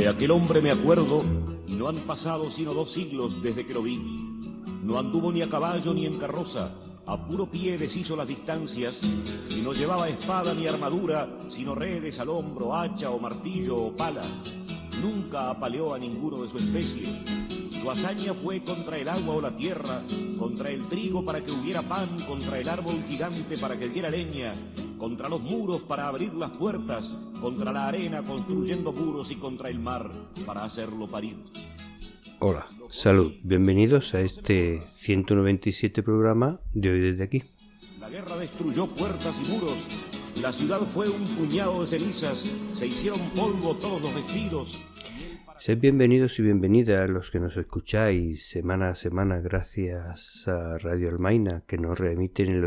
De aquel hombre me acuerdo, y no han pasado sino 2 siglos desde que lo vi. No anduvo ni a caballo ni en carroza, a puro pie deshizo las distancias, y no llevaba espada ni armadura, sino redes al hombro, hacha o martillo o pala. Nunca apaleó a ninguno de su especie. Su hazaña fue contra el agua o la tierra, contra el trigo para que hubiera pan, contra el árbol gigante para que diera leña, contra los muros para abrir las puertas, contra la arena construyendo muros y contra el mar para hacerlo parir. Hola, salud, bienvenidos a este 197 programa de Hoy Desde Aquí. La guerra destruyó puertas y muros, la ciudad fue un puñado de cenizas, se hicieron polvo todos los vestidos. Sed bienvenidos y bienvenidas los que nos escucháis semana a semana gracias a Radio Almaina, que nos reemite en el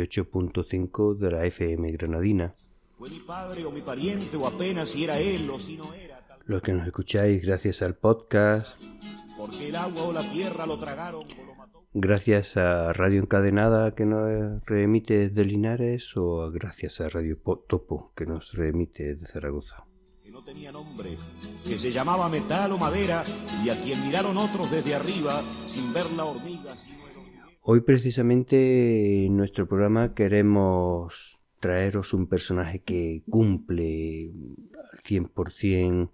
88.5 de la FM granadina. Fue mi padre o mi pariente o apenas si era él o si no era. Los que nos escucháis gracias al podcast. Porque el agua o la tierra lo tragaron o lo mató. Gracias a Radio Encadenada, que nos reemite desde Linares, o gracias a Radio Topo, que nos reemite desde Zaragoza. Que no tenía nombre, que se llamaba metal o madera, y a quien miraron otros desde arriba, sin ver la hormiga, sino el hormiguero. Hoy precisamente en nuestro programa queremos traeros un personaje que cumple al 100%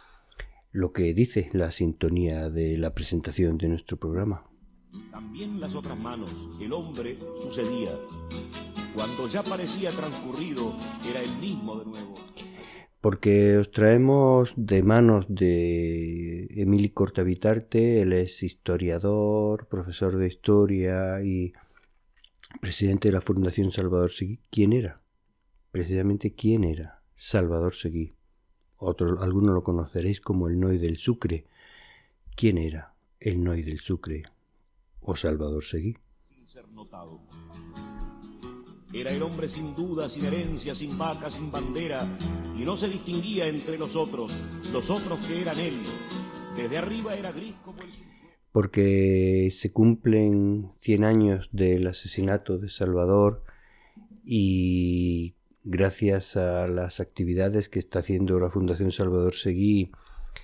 lo que dice la sintonía de la presentación de nuestro programa. También las otras manos, el hombre sucedía. Cuando ya parecía transcurrido, era el mismo de nuevo. Porque os traemos de manos de Emili Cortavitarte. Él es historiador, profesor de historia y presidente de la Fundación Salvador Seguí. ¿Quién era? Precisamente, ¿quién era Salvador Seguí? Algunos lo conoceréis como el Noi del Sucre. ¿Quién era el Noi del Sucre o Salvador Seguí? Sin ser notado. Era el hombre sin duda, sin herencia, sin vaca, sin bandera, y no se distinguía entre los otros que eran él. Desde arriba era gris como el subsuelo. Porque se cumplen 100 años del asesinato de Salvador y gracias a las actividades que está haciendo la Fundación Salvador Seguí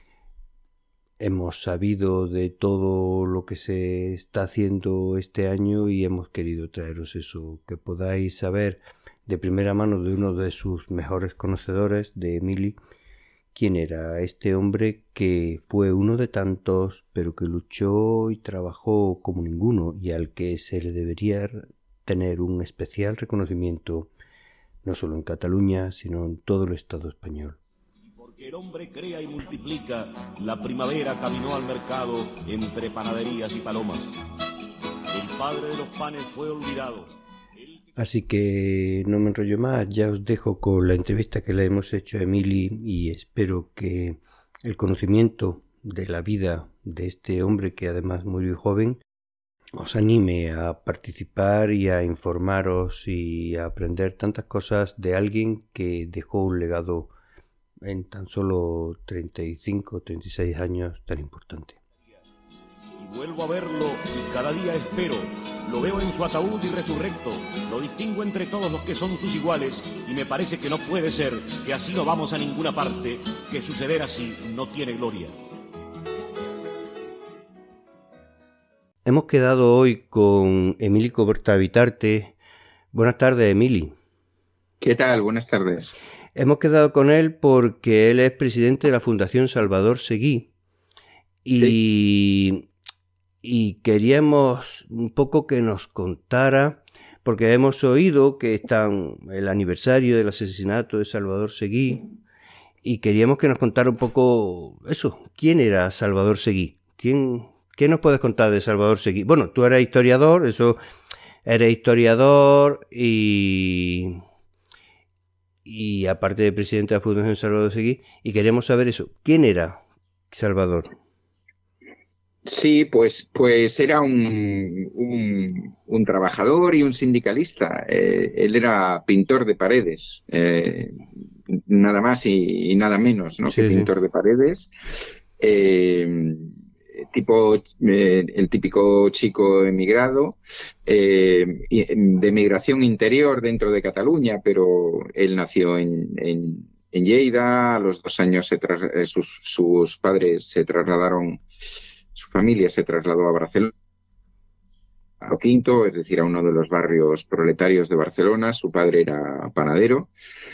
hemos sabido de todo lo que se está haciendo este año y hemos querido traeros eso, que podáis saber de primera mano de uno de sus mejores conocedores, de Emili, quién era este hombre que fue uno de tantos, pero que luchó y trabajó como ninguno y al que se le debería tener un especial reconocimiento no solo en Cataluña, sino en todo el Estado español. Porque el hombre crea y multiplica, la primavera caminó al mercado entre panaderías y palomas. El padre de los panes fue olvidado. Así que no me enrollo más, ya os dejo con la entrevista que le hemos hecho a Emili y espero que el conocimiento de la vida de este hombre, que además murió joven, os anime a participar y a informaros y a aprender tantas cosas de alguien que dejó un legado en tan solo 35 o 36 años tan importante. Y vuelvo a verlo y cada día espero. Lo veo en su ataúd y resurrecto. Lo distingo entre todos los que son sus iguales y me parece que no puede ser, que así no vamos a ninguna parte, que suceder así no tiene gloria. Hemos quedado hoy con Emili Cortavitarte. Buenas tardes, Emili. ¿Qué tal? Buenas tardes. Hemos quedado con él porque él es presidente de la Fundación Salvador Seguí y queríamos un poco que nos contara, porque hemos oído que está el aniversario del asesinato de Salvador Seguí y queríamos que nos contara un poco eso. ¿Quién era Salvador Seguí? ¿Qué nos puedes contar de Salvador Seguí? Bueno, tú eres historiador, y aparte de presidente de la Fundación Salvador Seguí, y queremos saber eso. ¿Quién era Salvador? Sí, pues era un trabajador y un sindicalista. Él era pintor de paredes, nada más y nada menos, ¿no? Sí, que pintor de paredes. El típico chico emigrado, de migración interior dentro de Cataluña, pero él nació en en Lleida. A los 2 años sus padres se trasladaron, su familia se trasladó a Barcelona, a Quinto, es decir, a uno de los barrios proletarios de Barcelona. Su padre era panadero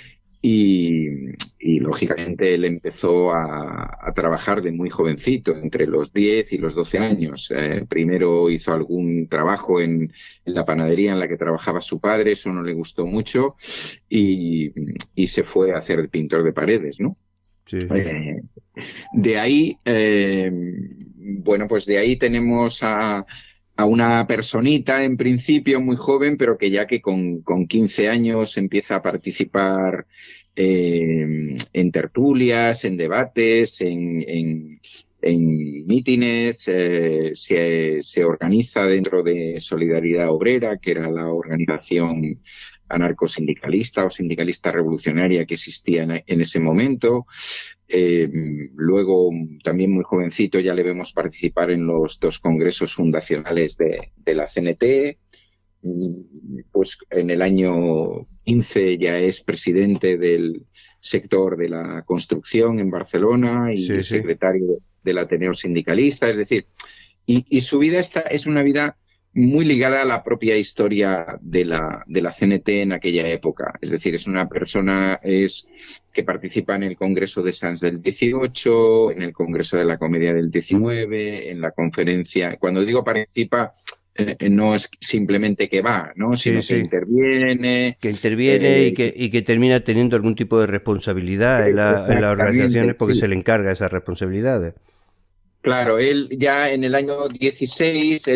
y lógicamente él empezó a trabajar de muy jovencito, entre los 10 y los 12 años. Primero hizo algún trabajo en la panadería en la que trabajaba su padre, eso no le gustó mucho y se fue a hacer pintor de paredes, ¿no? Sí. De ahí, bueno, pues de ahí tenemos a una personita en principio muy joven, pero que ya que con 15 años empieza a participar en tertulias, en debates, en mítines, se organiza dentro de Solidaridad Obrera, que era la organización anarcosindicalista o sindicalista revolucionaria que existía en ese momento. Luego, también muy jovencito, ya le vemos participar en los 2 congresos fundacionales de la CNT. Pues en el año 15 ya es presidente del sector de la construcción en Barcelona y secretario del Ateneo Sindicalista. Es decir, y su vida es una vida muy ligada a la propia historia de la CNT en aquella época. Es decir, es una persona que participa en el Congreso de Sants del 18, en el Congreso de la Comedia del 19, en la conferencia. Cuando digo participa, no es simplemente que va, ¿no? Sino que interviene. Que interviene y que termina teniendo algún tipo de responsabilidad en las organizaciones porque se le encarga esas responsabilidades. Claro, él ya en el año 16,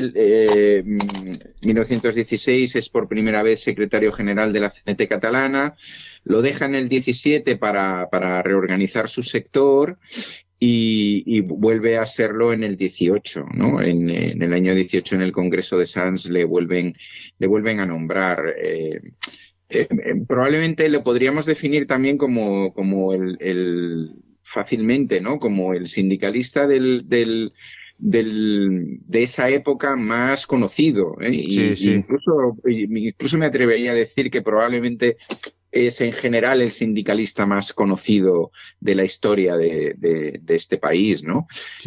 1916, es por primera vez secretario general de la CNT catalana, lo deja en el 17 para reorganizar su sector y vuelve a serlo en el 18, ¿no? En el año 18, en el Congreso de Sants, le vuelven a nombrar. Probablemente lo podríamos definir también como el fácilmente, ¿no? Como el sindicalista de esa época más conocido, ¿eh? Incluso me atrevería a decir que probablemente es en general el sindicalista más conocido de la historia de este país, ¿no?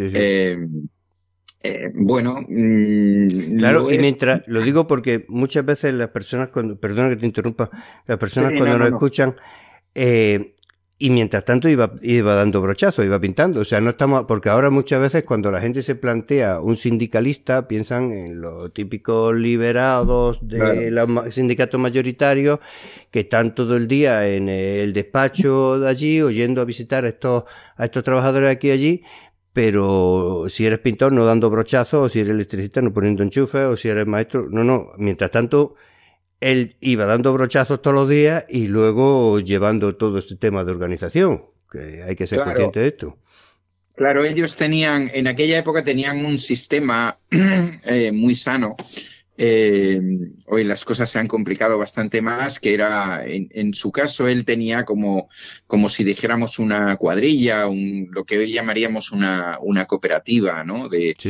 Bueno, claro, y mientras lo digo porque muchas veces las personas perdona que te interrumpa, las personas cuando nos escuchan y mientras tanto iba dando brochazos, iba pintando. O sea, no estamos, porque ahora muchas veces cuando la gente se plantea un sindicalista, piensan en los típicos liberados de los sindicatos mayoritarios que están todo el día en el despacho de allí, o yendo a visitar a estos trabajadores aquí y allí. Pero si eres pintor, no dando brochazos, o si eres electricista, no poniendo enchufes, o si eres maestro, no. Mientras tanto, él iba dando brochazos todos los días y luego llevando todo este tema de organización, que hay que ser consciente de esto. Claro, ellos en aquella época tenían un sistema muy sano. Hoy las cosas se han complicado bastante más, que era, en su caso, él tenía como si dijéramos una cuadrilla, lo que hoy llamaríamos una cooperativa, ¿no?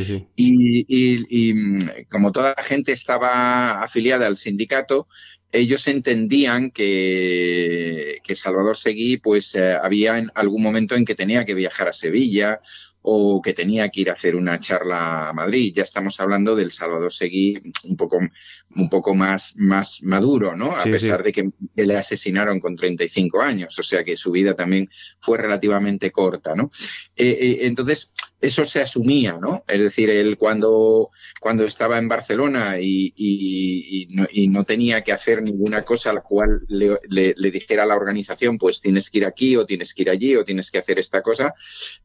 Y como toda la gente estaba afiliada al sindicato, ellos entendían que Salvador Seguí, pues había en algún momento en que tenía que viajar a Sevilla o que tenía que ir a hacer una charla a Madrid. Ya estamos hablando del Salvador Seguí un poco más maduro, ¿no? A pesar de que le asesinaron con 35 años, o sea que su vida también fue relativamente corta, ¿no? Entonces, eso se asumía, ¿no? Es decir, él cuando estaba en Barcelona y no tenía que hacer ninguna cosa a la cual le dijera a la organización, pues tienes que ir aquí o tienes que ir allí o tienes que hacer esta cosa,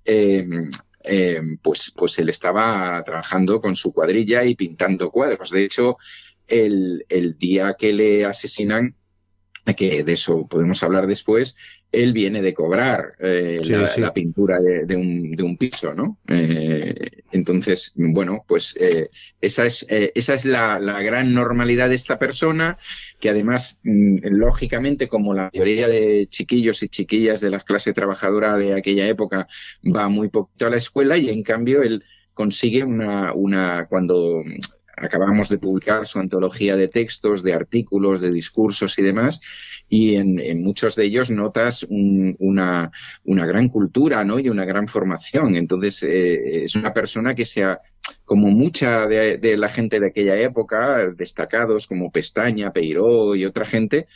pues él estaba trabajando con su cuadrilla y pintando cuadros. De hecho, el día que le asesinan, que de eso podemos hablar después, él viene de cobrar la pintura de un piso, ¿no? Entonces, bueno, pues esa es la gran normalidad de esta persona, que además, lógicamente, como la mayoría de chiquillos y chiquillas de la clase trabajadora de aquella época, va muy poquito a la escuela, y en cambio él consigue cuando acabamos de publicar su antología de textos, de artículos, de discursos y demás, y en muchos de ellos notas una gran cultura, ¿no? Y una gran formación. Entonces, es una persona que como mucha de la gente de aquella época, destacados como Pestaña, Peiró y otra gente,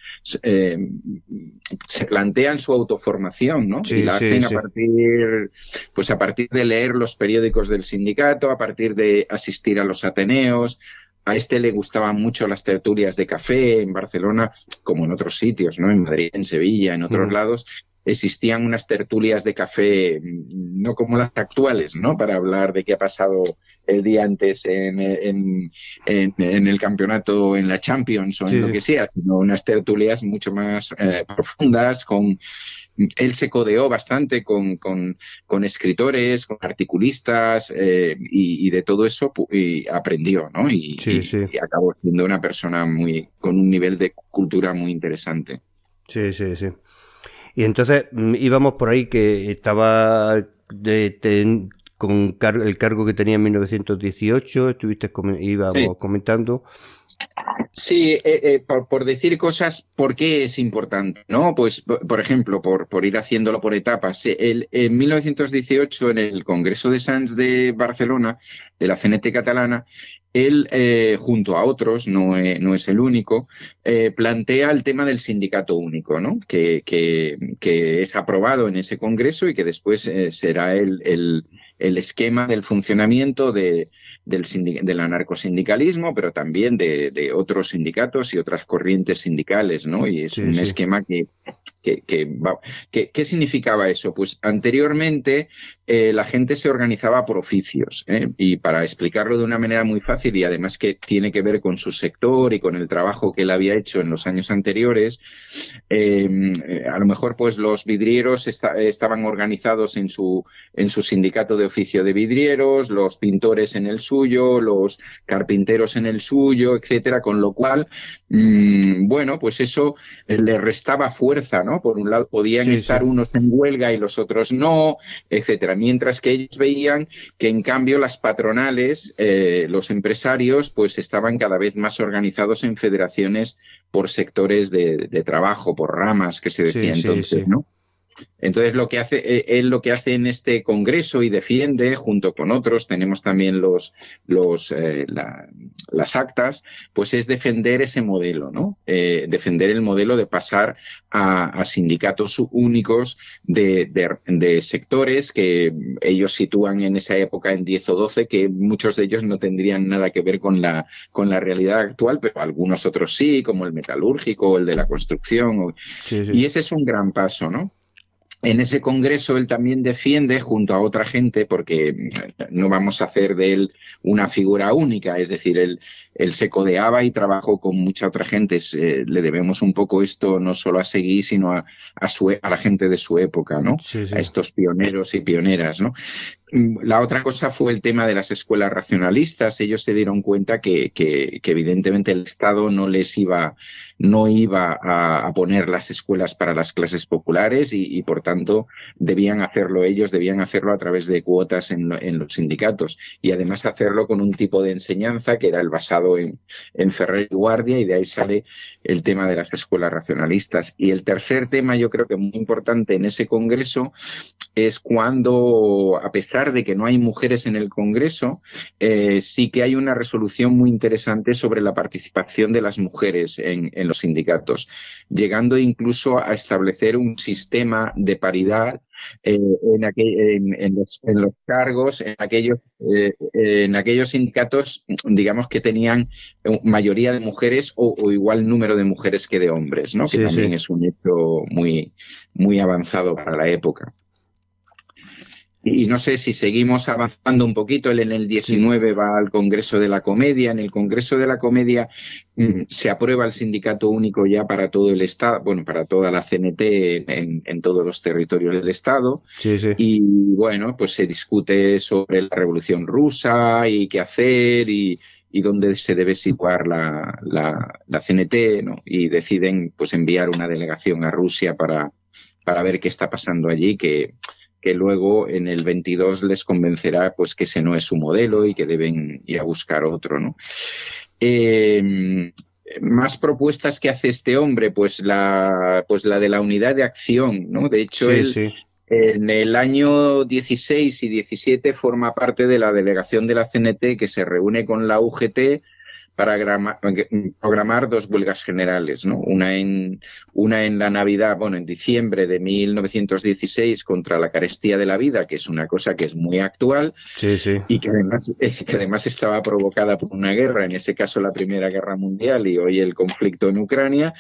se plantean su autoformación, ¿no? Sí, y la hacen sí. a partir de leer los periódicos del sindicato, a partir de asistir a los ateneos. A este le gustaban mucho las tertulias de café en Barcelona, como en otros sitios, ¿no? En Madrid, en Sevilla, en otros lados. Existían unas tertulias de café, no como las actuales, ¿no? Para hablar de qué ha pasado el día antes en el campeonato, en la Champions o en lo que sea, sino unas tertulias mucho más profundas. Él se codeó bastante con escritores, con articulistas, y de todo eso aprendió, ¿no? Y acabó siendo una persona con un nivel de cultura muy interesante. Sí. Y entonces íbamos por ahí que estaba con el cargo que tenía en 1918, íbamos comentando. Sí, por decir cosas, ¿por qué es importante? ¿No? Pues, por ejemplo, por ir haciéndolo por etapas. En 1918, en el Congreso de Sants de Barcelona, de la CNT catalana, él, junto a otros, no es el único, plantea el tema del sindicato único, ¿no? Que es aprobado en ese congreso y que después será el esquema del funcionamiento del anarcosindicalismo, pero también de otros sindicatos y otras corrientes sindicales, ¿no? Y es un esquema ¿qué significaba eso? Pues anteriormente la gente se organizaba por oficios, y para explicarlo de una manera muy fácil, y además que tiene que ver con su sector y con el trabajo que él había hecho en los años anteriores, a lo mejor pues los vidrieros estaban organizados en su sindicato de oficio de vidrieros, los pintores en el suyo, los carpinteros en el suyo, etcétera, con lo cual, bueno, pues eso le restaba fuerza, ¿no? Por un lado podían estar unos en huelga y los otros no, etcétera, mientras que ellos veían que en cambio las patronales, los empresarios, pues estaban cada vez más organizados en federaciones por sectores de trabajo, por ramas que se decía entonces, ¿no? Entonces él lo que hace en este congreso y defiende junto con otros, tenemos también las actas, pues es defender ese modelo, ¿no? Defender el modelo de pasar a sindicatos únicos de sectores que ellos sitúan en esa época en 10 o 12, que muchos de ellos no tendrían nada que ver con la realidad actual, pero algunos otros sí, como el metalúrgico o el de la construcción. Y ese es un gran paso, ¿no? En ese congreso él también defiende, junto a otra gente, porque no vamos a hacer de él una figura única, es decir, él se codeaba y trabajó con mucha otra gente. Le debemos un poco esto no solo a Seguí, sino a la gente de su época, ¿no? A estos pioneros y pioneras, ¿no? La otra cosa fue el tema de las escuelas racionalistas. Ellos se dieron cuenta que evidentemente el Estado no iba a poner las escuelas para las clases populares y por tanto debían hacerlo a través de cuotas en los sindicatos, y además hacerlo con un tipo de enseñanza que era el basado en Ferrer y Guardia, y de ahí sale el tema de las escuelas racionalistas. Y el tercer tema, yo creo que muy importante en ese congreso, es cuando, a pesar de que no hay mujeres en el Congreso, sí que hay una resolución muy interesante sobre la participación de las mujeres en los sindicatos, llegando incluso a establecer un sistema de paridad en los cargos, en aquellos sindicatos, digamos, que tenían mayoría de mujeres o igual número de mujeres que de hombres, ¿no? Que también es un hecho muy, muy avanzado para la época. Y no sé si seguimos avanzando un poquito. Él en el 19 va al Congreso de la Comedia. En el Congreso de la Comedia se aprueba el sindicato único ya para todo el Estado, bueno, para toda la CNT en todos los territorios del Estado. Y bueno, pues se discute sobre la Revolución Rusa y qué hacer y dónde se debe situar la CNT, ¿no? Y deciden pues enviar una delegación a Rusia para ver qué está pasando allí, que que luego en el 22 les convencerá pues que ese no es su modelo y que deben ir a buscar otro, ¿no? Más propuestas que hace este hombre, pues la de la unidad de acción, ¿no? De hecho, Sí, él sí. en el año 16 y 17 forma parte de la delegación de la CNT que se reúne con la UGT para programar 2 huelgas generales, ¿no? Una en la Navidad, bueno, en diciembre de 1916 contra la carestía de la vida, que es una cosa que es muy actual, Sí, sí. y que además estaba provocada por una guerra, en ese caso la Primera Guerra Mundial y hoy el conflicto en Ucrania,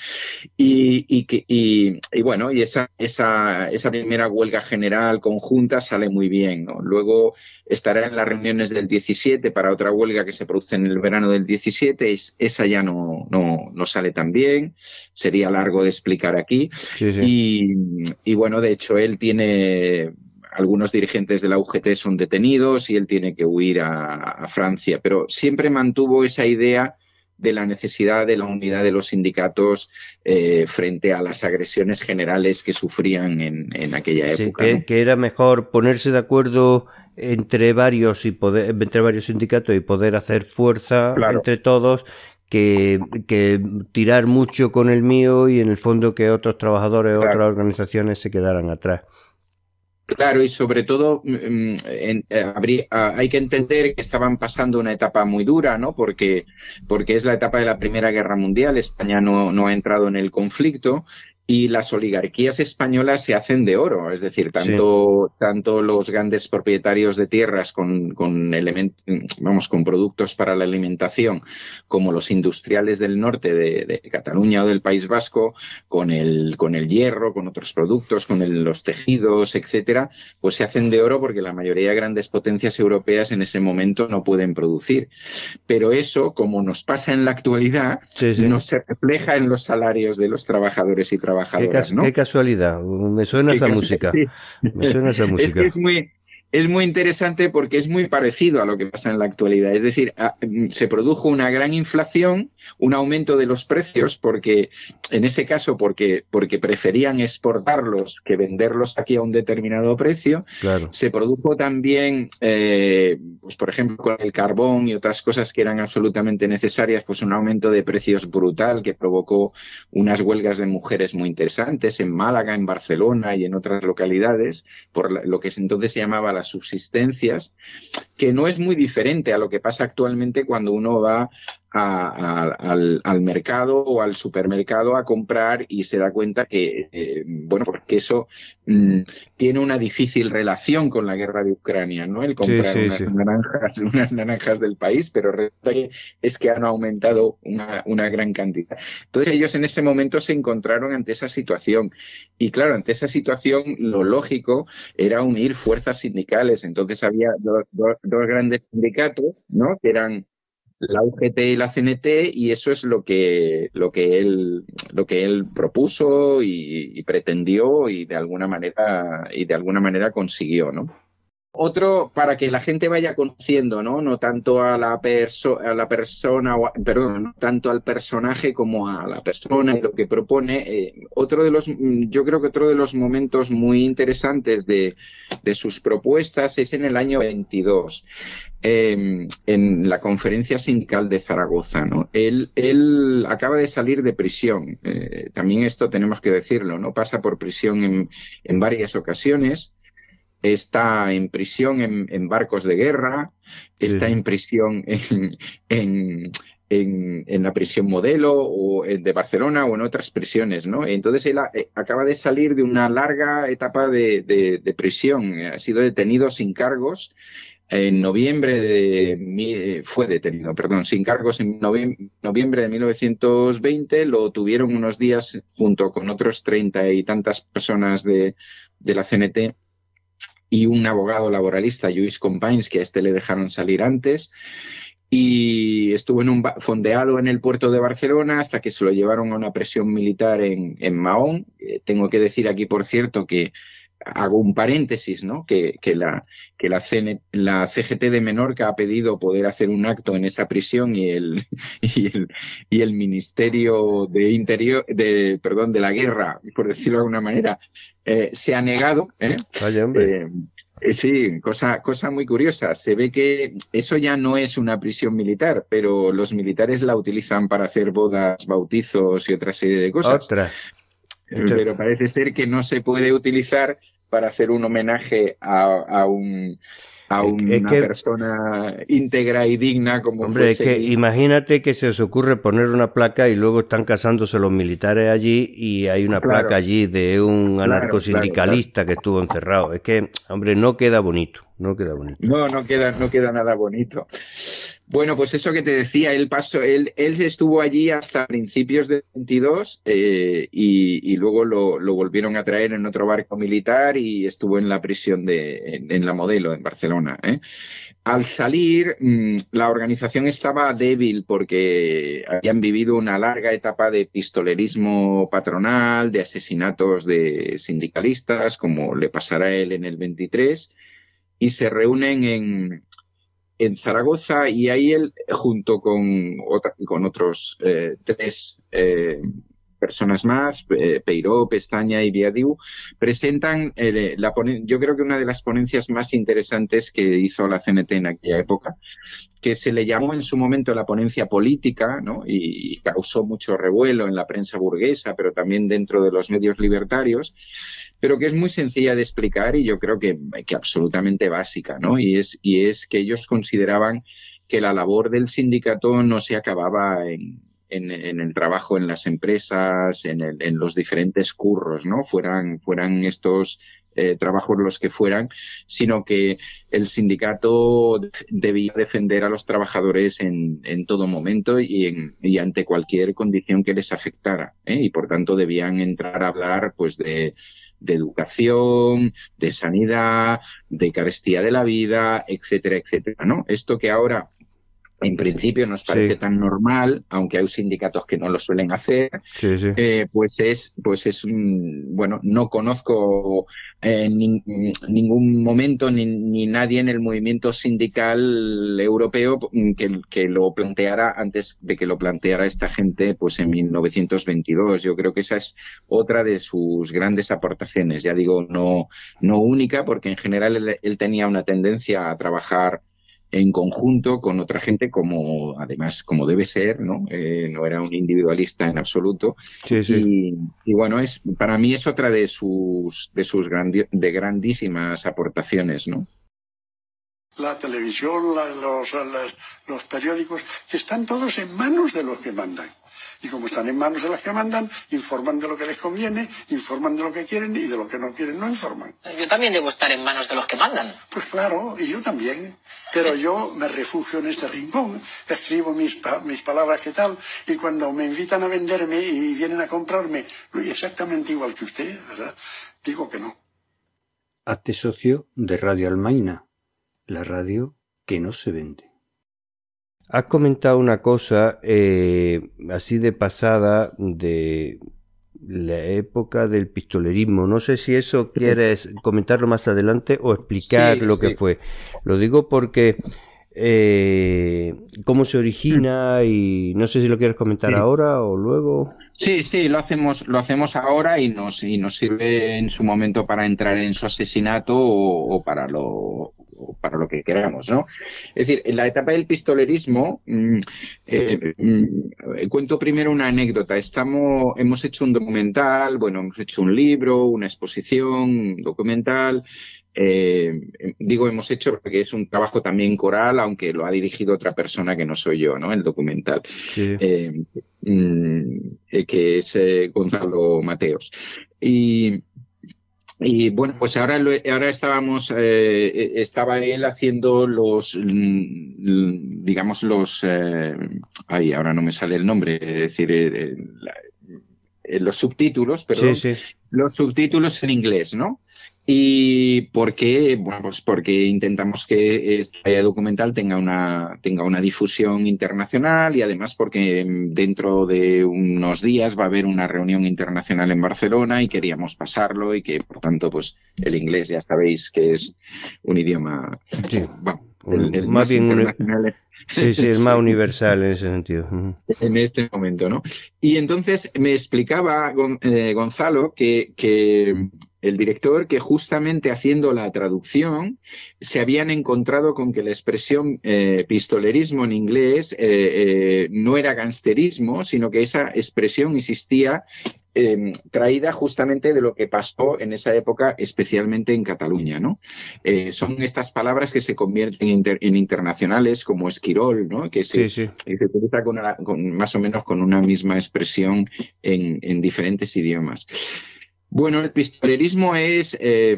y bueno, y esa primera huelga general conjunta sale muy bien, ¿no? Luego estará en las reuniones del 17 para otra huelga que se produce en el verano del 17, esa ya no sale tan bien, sería largo de explicar aquí, Sí, sí. y bueno, de hecho él tiene... Algunos dirigentes de la UGT son detenidos y él tiene que huir a Francia, pero siempre mantuvo esa idea de la necesidad de la unidad de los sindicatos frente a las agresiones generales que sufrían en aquella Sí, época, ¿no? que era mejor ponerse de acuerdo entre varios entre varios sindicatos y poder hacer fuerza Claro. entre todos que tirar mucho con el mío y en el fondo que otros trabajadores, Claro. otras organizaciones se quedaran atrás. Claro, y sobre todo hay que entender que estaban pasando una etapa muy dura, ¿no? Porque es la etapa de la Primera Guerra Mundial, España no ha entrado en el conflicto y las oligarquías españolas se hacen de oro, es decir, tanto los grandes propietarios de tierras con productos para la alimentación, como los industriales del norte de Cataluña o del País Vasco, con el hierro, con otros productos, con los tejidos, etcétera, pues se hacen de oro porque la mayoría de grandes potencias europeas en ese momento no pueden producir. Pero eso, como nos pasa en la actualidad, no se refleja en los salarios de los trabajadores y trabajadoras, ¿no? Qué casualidad, me suena esa música. Sí. Me suena esa música. Es que es muy interesante porque es muy parecido a lo que pasa en la actualidad. Es decir, se produjo una gran inflación, un aumento de los precios, porque en ese caso, porque preferían exportarlos que venderlos aquí a un determinado precio. Claro. Se produjo también, pues por ejemplo, con el carbón y otras cosas que eran absolutamente necesarias, pues un aumento de precios brutal que provocó unas huelgas de mujeres muy interesantes en Málaga, en Barcelona y en otras localidades, por lo que entonces se llamaba las subsistencias, que no es muy diferente a lo que pasa actualmente cuando uno va al mercado o al supermercado a comprar y se da cuenta que, porque eso tiene una difícil relación con la guerra de Ucrania, ¿no? El comprar unas naranjas del país, pero es que han aumentado una gran cantidad. Entonces ellos en ese momento se encontraron ante esa situación y claro, ante esa situación lo lógico era unir fuerzas sindicales. Entonces había dos grandes sindicatos, ¿no? Que eran la UGT y la CNT, y eso es lo que él propuso y pretendió y de alguna manera consiguió, ¿no? Otro, para que la gente vaya conociendo, no tanto a la persona, no tanto al personaje como a la persona y lo que propone. Yo creo que otro de los momentos muy interesantes de sus propuestas es en el año 22, en la conferencia sindical de Zaragoza, ¿no? Él acaba de salir de prisión. También esto tenemos que decirlo, ¿no? Pasa por prisión en varias ocasiones. Está en prisión en barcos de guerra, está en prisión en la prisión modelo o de Barcelona o en otras prisiones, ¿no? Entonces él acaba de salir de una larga etapa de prisión, ha sido detenido sin cargos. En noviembre fue detenido, sin cargos en noviembre de 1920, lo tuvieron unos días junto con otros 30 y tantas personas de la CNT y un abogado laboralista, Lluís Companys, que a este le dejaron salir antes, y estuvo fondeado en el puerto de Barcelona hasta que se lo llevaron a una prisión militar en Mahón. Tengo que decir aquí, por cierto, que hago un paréntesis, ¿no? Que la CGT de Menorca ha pedido poder hacer un acto en esa prisión y el Ministerio de Interior, de la Guerra, por decirlo de alguna manera, se ha negado. Vaya, hombre. Sí, cosa muy curiosa. Se ve que eso ya no es una prisión militar, pero los militares la utilizan para hacer bodas, bautizos y otra serie de cosas. Pero parece ser que no se puede utilizar para hacer un homenaje a una persona íntegra y digna como hombre, fuese. Es que imagínate que se os ocurre poner una placa y luego están casándose los militares allí y hay una placa allí de un anarcosindicalista que estuvo encerrado. Es que, hombre, no queda bonito. No queda nada bonito. Bueno, pues eso que te decía, él estuvo allí hasta principios de 22 y luego lo volvieron a traer en otro barco militar y estuvo en la prisión en La Modelo, en Barcelona. Al salir, la organización estaba débil porque habían vivido una larga etapa de pistolerismo patronal, de asesinatos de sindicalistas, como le pasará a él en el 23, y se reúnen en Zaragoza y ahí él, junto con otros 3 personas más, Peiró, Pestaña y Viadiu, presentan yo creo que una de las ponencias más interesantes que hizo la CNT en aquella época, que se le llamó en su momento la ponencia política, ¿no? Y causó mucho revuelo en la prensa burguesa, pero también dentro de los medios libertarios, pero que es muy sencilla de explicar y yo creo que absolutamente básica, ¿no? Y es que ellos consideraban que la labor del sindicato no se acababa en el trabajo en las empresas, en los diferentes curros, ¿no? Fueran estos trabajos los que fueran, sino que el sindicato debía defender a los trabajadores en todo momento y ante cualquier condición que les afectara, y por tanto debían entrar a hablar pues de educación, de sanidad, de carestía de la vida, etcétera, etcétera, ¿no? Esto que ahora en principio nos parece tan normal, aunque hay sindicatos que no lo suelen hacer, pues es bueno, no conozco ningún momento ni nadie en el movimiento sindical europeo que lo planteara antes de que lo planteara esta gente pues en 1922. Yo creo que esa es otra de sus grandes aportaciones. Ya digo, no única, porque en general él tenía una tendencia a trabajar en conjunto con otra gente, además como debe ser, ¿no? No era un individualista en absoluto. Y bueno, para mí es otra de sus grandísimas aportaciones, ¿no? La televisión, los periódicos, que están todos en manos de los que mandan. Y como están en manos de los que mandan, informan de lo que les conviene, informan de lo que quieren y de lo que no quieren no informan. Yo también debo estar en manos de los que mandan. Pues claro, y yo también. Pero yo me refugio en este rincón, escribo mis palabras que tal, y cuando me invitan a venderme y vienen a comprarme, exactamente igual que usted, ¿verdad? Digo que no. Hazte socio de Radio Almaina, la radio que no se vende. Has comentado una cosa así de pasada de la época del pistolerismo. No sé si eso quieres comentarlo más adelante o explicar lo que fue. Lo digo porque cómo se origina y no sé si lo quieres comentar ahora o luego. Sí, lo hacemos ahora y nos sirve en su momento para entrar en su asesinato o para lo que queramos, ¿no? Es decir, en la etapa del pistolerismo, cuento primero una anécdota. Hemos hecho un documental, hemos hecho un libro, una exposición, un documental. Digo hemos hecho porque es un trabajo también coral, aunque lo ha dirigido otra persona que no soy yo, ¿no? El documental. Que es Gonzalo Mateos. Y bueno, pues ahora estaba él haciendo ahora no me sale el nombre, es decir, los subtítulos, perdón, los subtítulos en inglés, ¿no? ¿Y por qué? Bueno, pues porque intentamos que este documental tenga una difusión internacional y además porque dentro de unos días va a haber una reunión internacional en Barcelona y queríamos pasarlo y que, por tanto, pues el inglés ya sabéis que es un idioma, Sí, bueno, el más bien internacional. sí, el más universal en ese sentido. En este momento, ¿no? Y entonces me explicaba Gonzalo que el director, que justamente haciendo la traducción se habían encontrado con que la expresión pistolerismo en inglés no era gangsterismo, sino que esa expresión existía traída justamente de lo que pasó en esa época, especialmente en Cataluña, ¿no? Son estas palabras que se convierten en internacionales, como esquirol, ¿no? Que se utiliza más o menos con una misma expresión en diferentes idiomas. Bueno, el pistolerismo es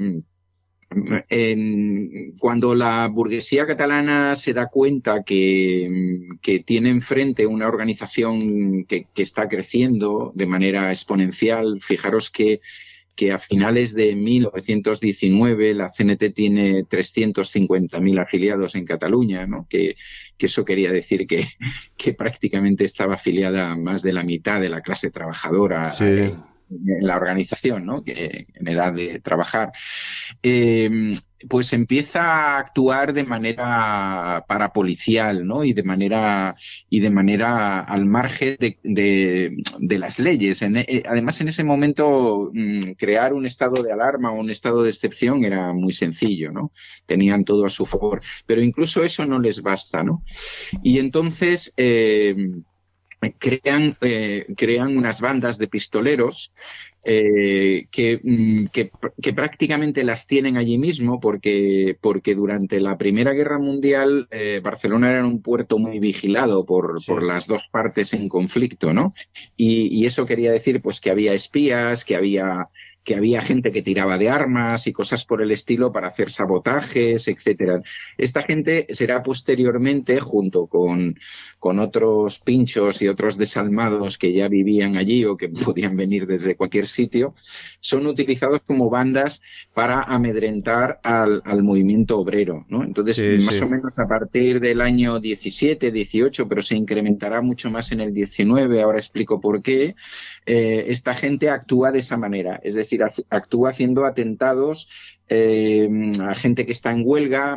cuando la burguesía catalana se da cuenta que tiene enfrente una organización que está creciendo de manera exponencial. Fijaros que a finales de 1919 la CNT tiene 350.000 afiliados en Cataluña, ¿no? Que eso quería decir que prácticamente estaba afiliada a más de la mitad de la clase trabajadora. Sí. En la organización, ¿no? Que en edad de trabajar, pues empieza a actuar de manera parapolicial, ¿no? Y de manera al margen de las leyes. Además, en ese momento, crear un estado de alarma o un estado de excepción era muy sencillo, ¿no? Tenían todo a su favor. Pero incluso eso no les basta, ¿no? Y entonces crean unas bandas de pistoleros que prácticamente las tienen allí mismo porque durante la Primera Guerra Mundial Barcelona era un puerto muy vigilado por las dos partes en conflicto, ¿no? Y eso quería decir pues que había espías, que había gente que tiraba de armas y cosas por el estilo para hacer sabotajes, etcétera. Esta gente será posteriormente, junto con otros pinchos y otros desalmados que ya vivían allí o que podían venir desde cualquier sitio, son utilizados como bandas para amedrentar al movimiento obrero, ¿no? Entonces, más o menos a partir del año 17, 18, pero se incrementará mucho más en el 19, ahora explico por qué, esta gente actúa de esa manera, es decir, actúa haciendo atentados a gente que está en huelga,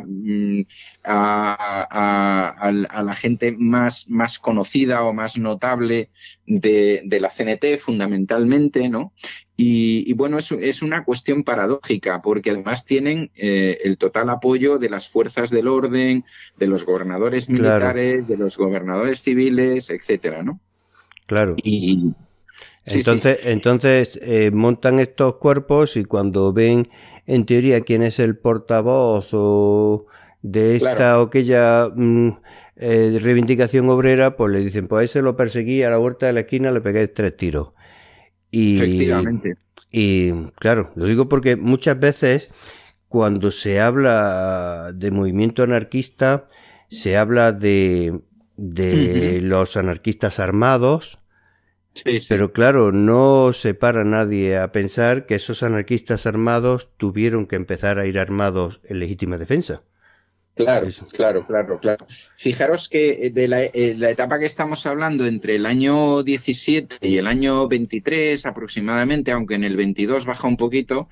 a la gente más conocida o más notable de la CNT, fundamentalmente, ¿no? Y bueno, es una cuestión paradójica, porque además tienen el total apoyo de las fuerzas del orden, de los gobernadores militares, de los gobernadores civiles, etcétera, ¿no? Claro. Y entonces montan estos cuerpos y cuando ven en teoría quién es el portavoz o de esta o aquella reivindicación obrera, pues le dicen, pues a ese lo perseguí a la vuelta de la esquina, le pegué 3 tiros. Efectivamente. Y claro, lo digo porque muchas veces cuando se habla de movimiento anarquista, se habla de los anarquistas armados. Sí. Pero claro, no se para nadie a pensar que esos anarquistas armados tuvieron que empezar a ir armados en legítima defensa. Claro. Fijaros que de la etapa que estamos hablando entre el año 17 y el año 23 aproximadamente, aunque en el 22 baja un poquito,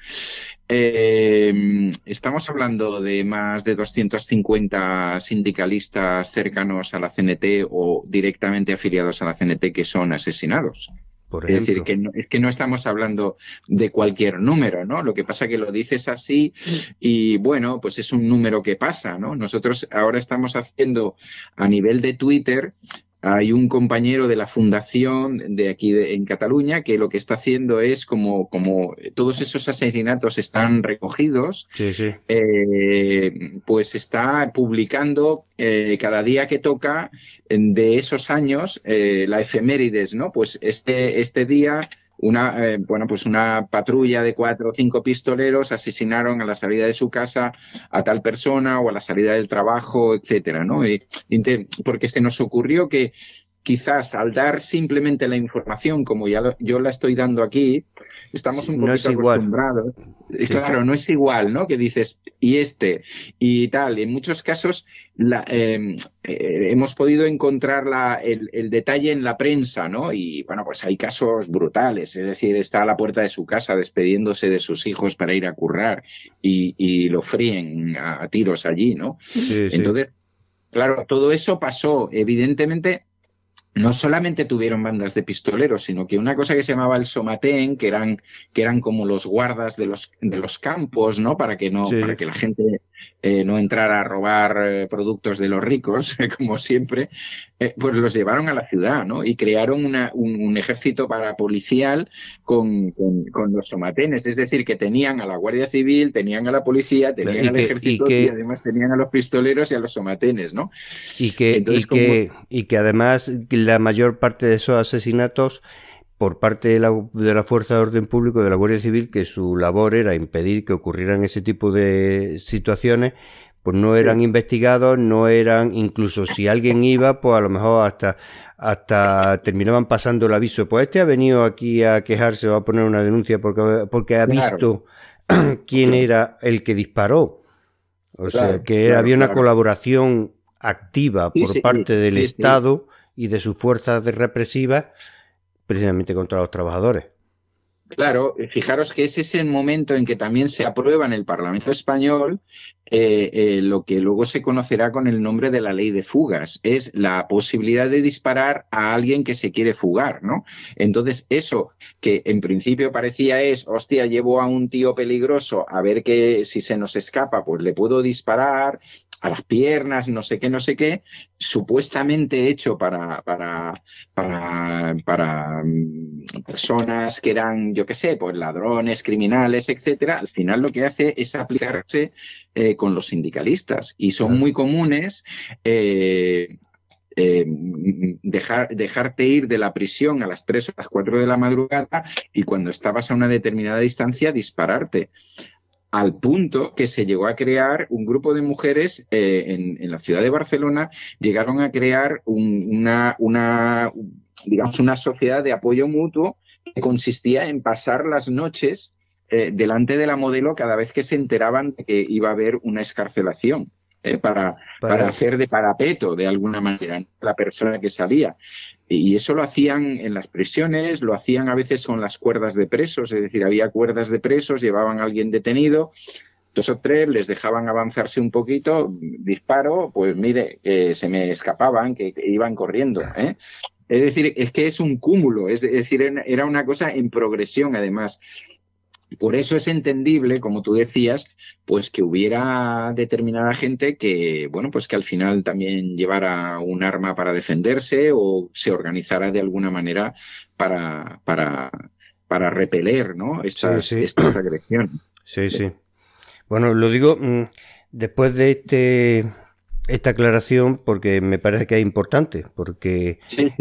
estamos hablando de más de 250 sindicalistas cercanos a la CNT o directamente afiliados a la CNT que son asesinados. Es decir, que no estamos hablando de cualquier número, ¿no? Lo que pasa que lo dices así y, bueno, pues es un número que pasa, ¿no? Nosotros ahora estamos haciendo a nivel de Twitter, hay un compañero de la fundación de aquí en Cataluña que lo que está haciendo es como todos esos asesinatos están recogidos, pues está publicando cada día que toca de esos años la efemérides, ¿no? Pues este día una patrulla de 4 o 5 pistoleros asesinaron a la salida de su casa a tal persona o a la salida del trabajo, etcétera, ¿no? Porque se nos ocurrió que quizás al dar simplemente la información, como yo la estoy dando aquí, estamos un poquito acostumbrados. Sí. Claro, no es igual, ¿no? Que dices, y tal. En muchos casos hemos podido encontrar el detalle en la prensa, ¿no? Y bueno, pues hay casos brutales. Es decir, está a la puerta de su casa despidiéndose de sus hijos para ir a currar y lo fríen a tiros allí, ¿no? Sí, Entonces, claro, todo eso pasó. Evidentemente, no solamente tuvieron bandas de pistoleros, sino que una cosa que se llamaba el somatén, que eran como los guardas de los campos, ¿no? Para que la gente no entrara a robar productos de los ricos, como siempre, pues los llevaron a la ciudad, ¿no? Y crearon un ejército parapolicial con los somatenes, es decir, que tenían a la Guardia Civil, tenían a la policía, tenían al ejército y además tenían a los pistoleros y a los somatenes, ¿no? Y que además la mayor parte de esos asesinatos por parte de la Fuerza de Orden Público, de la Guardia Civil, que su labor era impedir que ocurrieran ese tipo de situaciones, pues no eran investigados, no eran, incluso si alguien iba, pues a lo mejor hasta terminaban pasando el aviso, pues este ha venido aquí a quejarse o a poner una denuncia porque ha visto quién era el que disparó. O sea, que había una colaboración activa por parte del Estado y de sus fuerzas represivas precisamente contra los trabajadores. Claro, fijaros que ese es el momento en que también se aprueba en el Parlamento español lo que luego se conocerá con el nombre de la ley de fugas. Es la posibilidad de disparar a alguien que se quiere fugar, ¿no? Entonces, eso que en principio parecía hostia, llevo a un tío peligroso, a ver que si se nos escapa, pues le puedo disparar a las piernas, no sé qué, supuestamente hecho para personas que eran, yo qué sé, pues ladrones, criminales, etcétera. Al final lo que hace es aplicarse con los sindicalistas y son muy comunes dejarte ir de la prisión a las 3 o las 4 de la madrugada y cuando estabas a una determinada distancia dispararte. Al punto que se llegó a crear un grupo de mujeres en la ciudad de Barcelona, llegaron a crear una sociedad de apoyo mutuo que consistía en pasar las noches delante de la modelo cada vez que se enteraban de que iba a haber una excarcelación. Para hacer de parapeto de alguna manera la persona que salía. Y eso lo hacían en las prisiones, lo hacían a veces con las cuerdas de presos, es decir, había cuerdas de presos, llevaban a alguien detenido, 2 o 3, les dejaban avanzarse un poquito, disparo, pues mire, se me escapaban, que iban corriendo, ¿eh? Es decir, es que es un cúmulo, es decir, era una cosa en progresión además. Por eso es entendible, como tú decías, pues que hubiera determinada gente que, bueno, pues que al final también llevara un arma para defenderse o se organizara de alguna manera para repeler, ¿no? Estas agresiones. Sí. Bueno, lo digo después de esta aclaración porque me parece que es importante, porque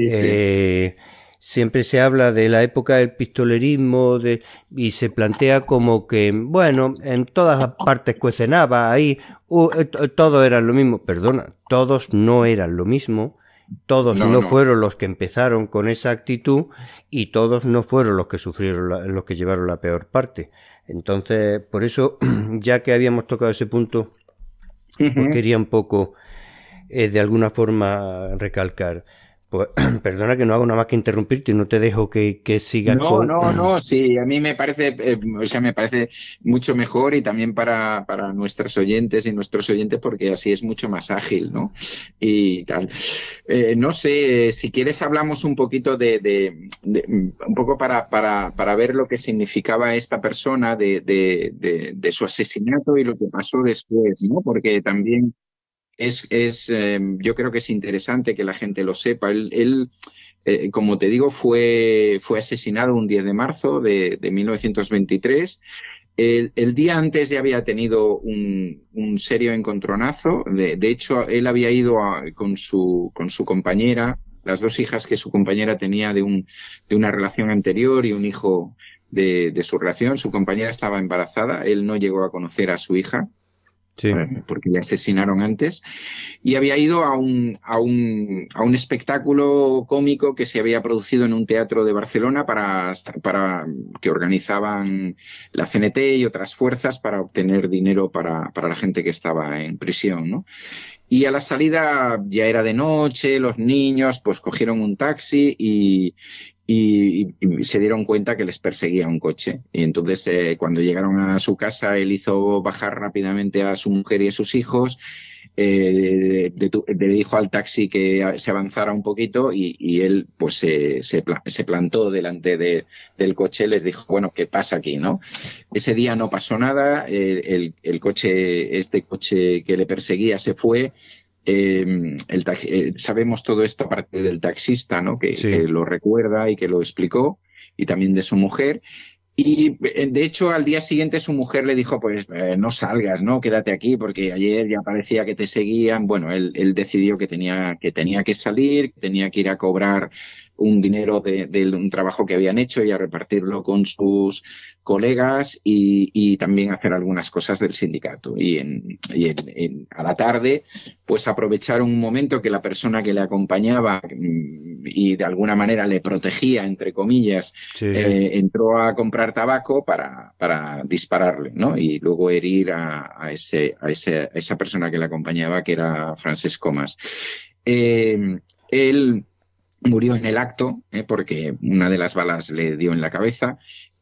siempre se habla de la época del pistolerismo y se plantea como que, bueno, en todas partes cuecenaba, ahí todos eran lo mismo. Perdona, todos no eran lo mismo, todos no fueron los que empezaron con esa actitud y todos no fueron los que sufrieron, los que llevaron la peor parte. Entonces, por eso, ya que habíamos tocado ese punto, pues quería un poco, de alguna forma, recalcar. Pues, perdona que no hago nada más que interrumpirte y no te dejo que sigas con... No, sí, a mí me parece, me parece mucho mejor y también para nuestras oyentes y nuestros oyentes porque así es mucho más ágil, ¿no? Y tal. No sé, si quieres hablamos un poquito un poco para ver lo que significaba esta persona de su asesinato y lo que pasó después, ¿no? Porque también yo creo que es interesante que la gente lo sepa. Él como te digo, fue asesinado un 10 de marzo de 1923. El día antes ya había tenido un serio encontronazo. De hecho, él había ido con su compañera, las 2 hijas que su compañera tenía de una relación anterior y un hijo de su relación. Su compañera estaba embarazada. Él no llegó a conocer a su hija. Sí. Porque le asesinaron antes, y había ido a un espectáculo cómico que se había producido en un teatro de Barcelona para que organizaban la CNT y otras fuerzas para obtener dinero para la gente que estaba en prisión, ¿no? Y a la salida ya era de noche, los niños pues cogieron un taxi y se dieron cuenta que les perseguía un coche. Y entonces cuando llegaron a su casa, él hizo bajar rápidamente a su mujer y a sus hijos, le dijo al taxi que se avanzara un poquito y él pues se plantó delante del coche y les dijo, bueno, ¿qué pasa aquí, no? Ese día no pasó nada, este coche que le perseguía se fue. Sabemos todo esto aparte del taxista, ¿no? Que lo recuerda y que lo explicó, y también de su mujer. Y de hecho al día siguiente su mujer le dijo, pues no salgas, ¿no? Quédate aquí porque ayer ya parecía que te seguían. Bueno, él decidió que tenía que salir, que tenía que ir a cobrar un dinero de un trabajo que habían hecho y a repartirlo con sus colegas y también hacer algunas cosas del sindicato. Y a la tarde, pues aprovecharon un momento que la persona que le acompañaba y de alguna manera le protegía, entre comillas, entró a comprar tabaco para dispararle, ¿no? Y luego herir a esa persona que le acompañaba, que era Francesc Comas. Él murió en el acto, porque una de las balas le dio en la cabeza.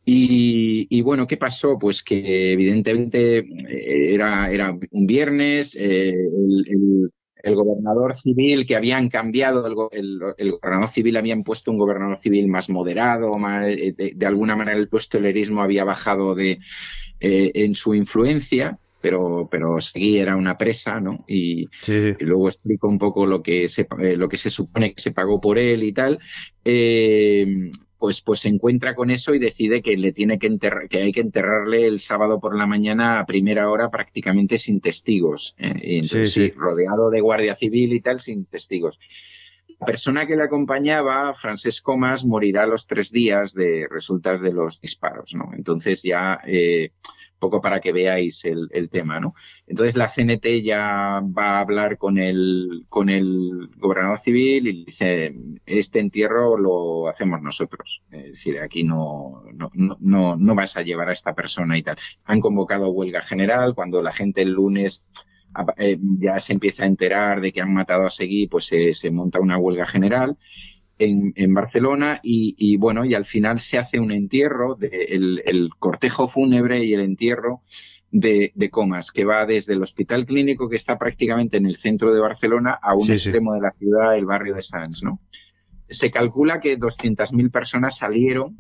Y bueno, ¿qué pasó? Pues que evidentemente era un viernes, el gobernador civil que habían cambiado, el gobernador civil habían puesto un gobernador civil más moderado, de alguna manera el postolerismo había bajado en su influencia. Pero sí era una presa, ¿no? Y luego explico un poco lo que se supone que se pagó por él y tal. Pues se encuentra con eso y decide que que hay que enterrarle el sábado por la mañana a primera hora, prácticamente sin testigos. Y entonces rodeado de guardia civil y tal, sin testigos. La persona que le acompañaba, Francesc Comas, morirá a los 3 días de resultas de los disparos, ¿no? Entonces ya poco para que veáis el tema, ¿no? Entonces la CNT ya va a hablar con el gobernador civil y dice, este entierro lo hacemos nosotros. Es decir, aquí no vas a llevar a esta persona y tal. Han convocado huelga general. Cuando la gente el lunes ya se empieza a enterar de que han matado a Seguí, pues se monta una huelga general en Barcelona y bueno, y al final se hace un entierro, el cortejo fúnebre y el entierro de Comas, que va desde el hospital clínico, que está prácticamente en el centro de Barcelona, a un extremo de la ciudad, el barrio de Sants, ¿no? Se calcula que 200.000 personas salieron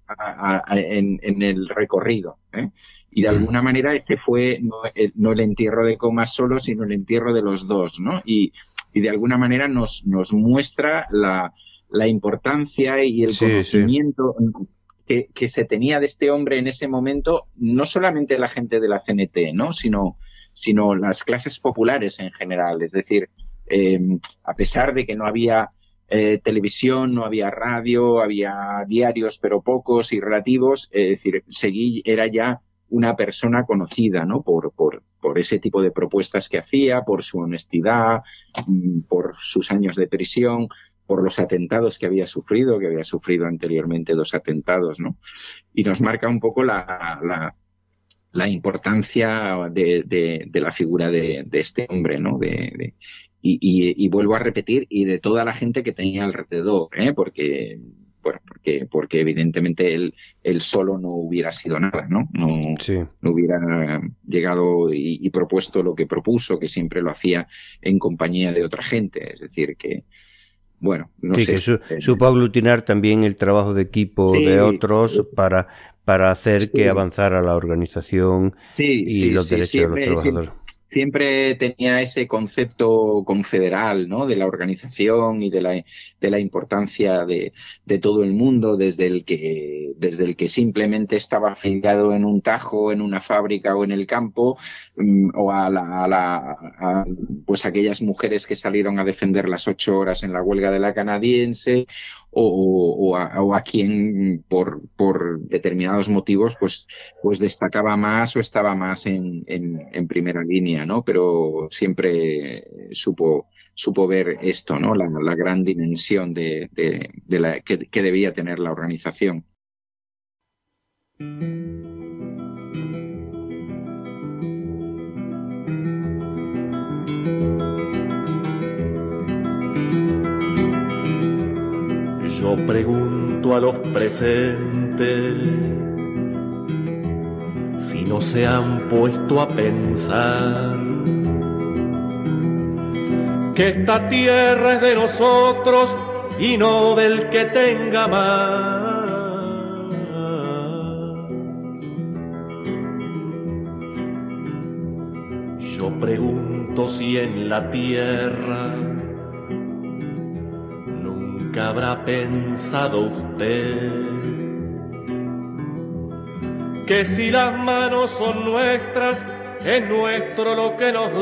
en el recorrido, y de alguna manera ese fue no el entierro de Comas solo, sino el entierro de los dos, ¿no? Y de alguna manera nos muestra la importancia y el conocimiento que se tenía de este hombre en ese momento, no solamente la gente de la CNT, ¿no? sino las clases populares en general. Es decir, a pesar de que no había televisión, no había radio, había diarios, pero pocos y relativos, es decir, Seguí era ya una persona conocida, ¿no? Por ese tipo de propuestas que hacía, por su honestidad, por sus años de prisión, por los atentados que había sufrido anteriormente 2 atentados, ¿no? Y nos marca un poco la importancia de la figura de este hombre, ¿no? Y vuelvo a repetir, y de toda la gente que tenía alrededor, porque evidentemente él solo no hubiera sido nada, ¿no? No hubiera llegado y propuesto lo que propuso, que siempre lo hacía en compañía de otra gente. Es decir, que, bueno, no sé. Que supo aglutinar también el trabajo de equipo de otros para hacer que avanzara la organización y los derechos de los trabajadores. Siempre tenía ese concepto confederal, ¿no? De la organización y de la importancia de todo el mundo, desde el que simplemente estaba afiliado en un tajo, en una fábrica o en el campo, o a pues aquellas mujeres que salieron a defender las 8 horas en la huelga de la canadiense, o a quien por determinados motivos pues destacaba más o estaba más en primera línea. economía, ¿no? Pero siempre supo ver esto, ¿no? La gran dimensión de la que debía tener la organización. Yo pregunto a los presentes si no se han puesto a pensar que esta tierra es de nosotros y no del que tenga más. Yo pregunto si en la tierra nunca habrá pensado usted que si las manos son nuestras, es nuestro lo que nos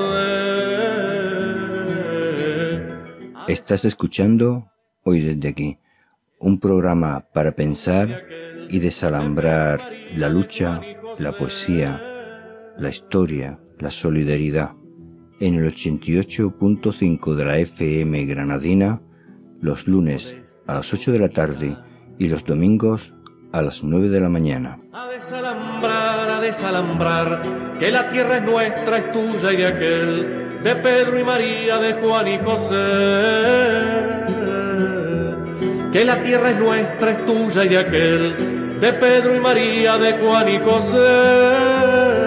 dé. Estás escuchando Hoy desde aquí, un programa para pensar y desalambrar la lucha, la poesía, la historia, la solidaridad. En el 88.5 de la FM granadina, los lunes a las 8 de la tarde y los domingos a las 9 de la mañana. A desalambrar, que la tierra es nuestra, es tuya y de aquel, de Pedro y María, de Juan y José. Que la tierra es nuestra, es tuya y de aquel, de Pedro y María, de Juan y José.